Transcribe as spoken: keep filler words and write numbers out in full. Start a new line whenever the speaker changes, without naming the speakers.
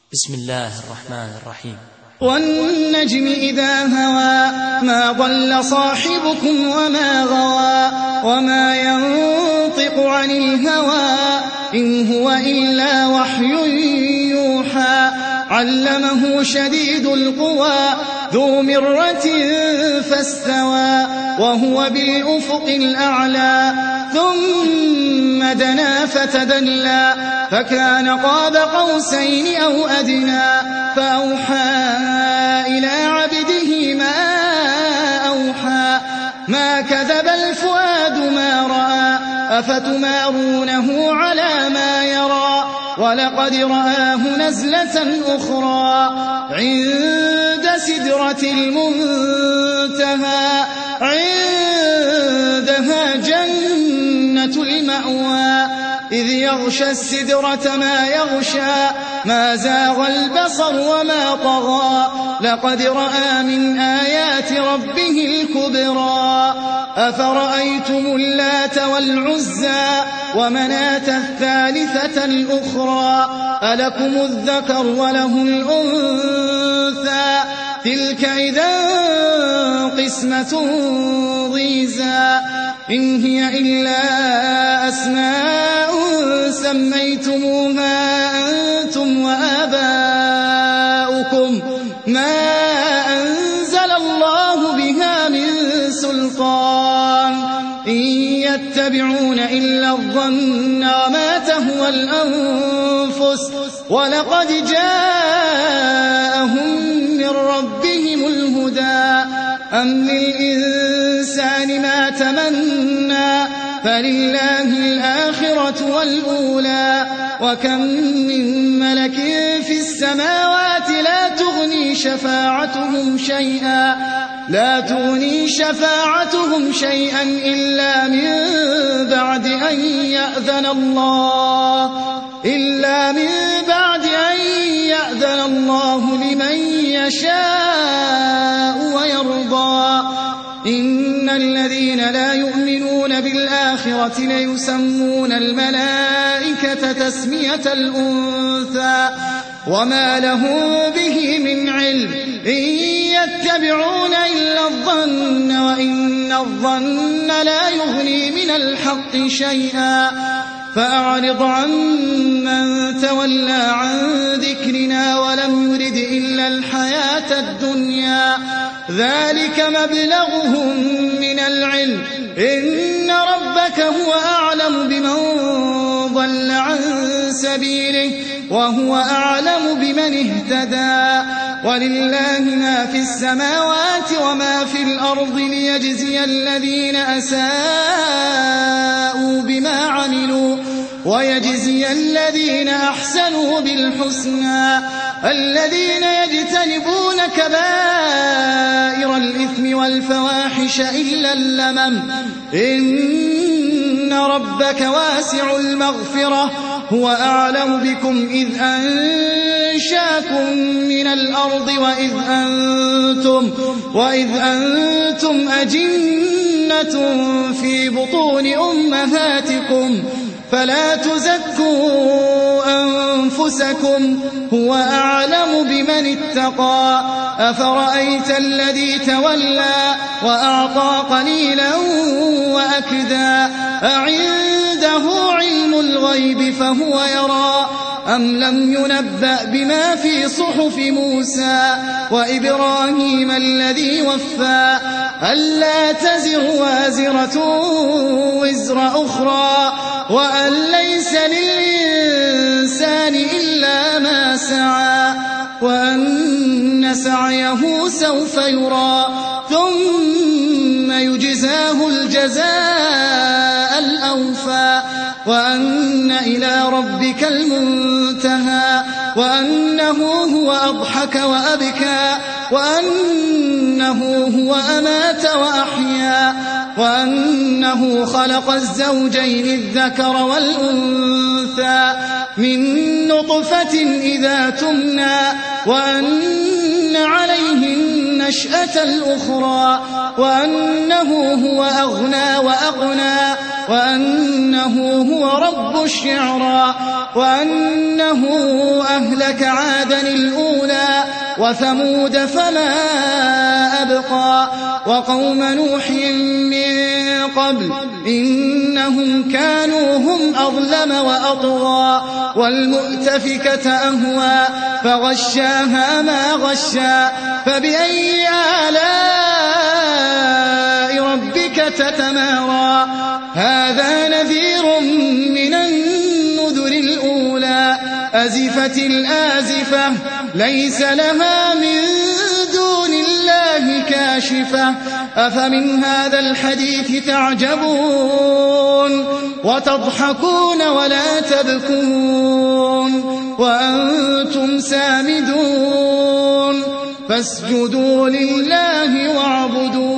بسم الله الرحمن الرحيم.
والنجم إذا هوى ما ضل صاحبكم وما غوى وما ينطق عن الهوى إن هو إلا وحي يوحى علمه شديد القوى ذو مرة فاستوى وهو بالأفق الأعلى ثم دنا فتدلى فكان قاب قوسين أو أدنى فأوحى إلى عبده ما أوحى ما كذب الفؤاد ما رأى أفتمارونه على ما يرى ولقد رآه نزلة أخرى عند سدرة المنتهى عندها جنة المأوى إذ يغشى السدرة ما يغشى ما زاغ البصر وما طغى لقد رأى من آيات ربه الكبرى أفرأيتم اللات والعزى ومناة الثالثة الأخرى ألكم الذكر وله الأنثى تلك إذا قسمة ضيزى إن هي إلا أسماء سميتموها أنتم وآباؤكم ما أنزل الله بها من سلطان إن يتبعون إلا الظن وما تهوى الأنفس ولقد جاءهم من ربهم الهدى أم للإنسان ما تمنى فلله الآخرة والأولى وكم من ملك في السماوات لا تغني شفاعتهم شيئا لا تغني شفاعتهم شيئا إلا من بعد أن يأذن الله إلا من بعد أن يأذن الله لمن يشاء ويرضى إن الذين لا يؤمنون بالآخرة ليسمون الملائكة تسمية الأنثى وما لهم به من علم إن يتبعون إلا الظن وإن الظن لا يغني من الحق شيئا فأعرض عن من تولى عن ذكرنا ولم يرد إلا الحياة الدنيا ذلك مبلغهم من العلم إن ربك هو أعلم بمن ضل عن سبيله وهو أعلم بمن اهتدى ولله ما في السماوات وما في الأرض ليجزي الذين أساءوا بما عملوا ويجزي الذين أحسنوا بالحسنى الذين يجتنبون كبائر الإثم والفواحش إلا اللمم إن ربك واسع المغفرة هو أعلم بكم إذ أنشاكم من الأرض وإذ أنتم, وإذ أنتم أجنة في بطون أمهاتكم فلا تزكوا أنفسكم هو أعلم بمن اتقى أفرأيت الذي تولى وأعطى قليلا وأكدى أعنده علم الغيب فهو يرى أم لم ينبأ بما في صحف موسى وإبراهيم الذي وفى ألا تزر وازرة وزر أخرى وأن ليس للإنسان إلا ما سعى وأن سعيه سوف يرى ثم يجزاه الجزاء الأوفى وأن إلى ربك المنتهى وأنه هو أضحك وأبكى وأنه هو أمات وأحيا وأنه خلق الزوجين الذكر والأنثى من نطفة إذا تمنى وأن عليه النشأة الأخرى وأنه هو أغنى وأقنى وأنه هو رب الشعرى وأنه أهلك عادا الأولى وثمود فما أبقى وقوم نوح من قبل إنهم كانوا هم أظلم وأطغى والمؤتفكة أهوى فغشاها ما غشى فبأي آلاء ربك تتمارى هذا نذير من النذر الأولى أزفت الآزفة ليس لها من دون الله كاشفة أفمن هذا الحديث تعجبون وتضحكون ولا تبكون وأنتم سامدون فاسجدوا لله واعبدوا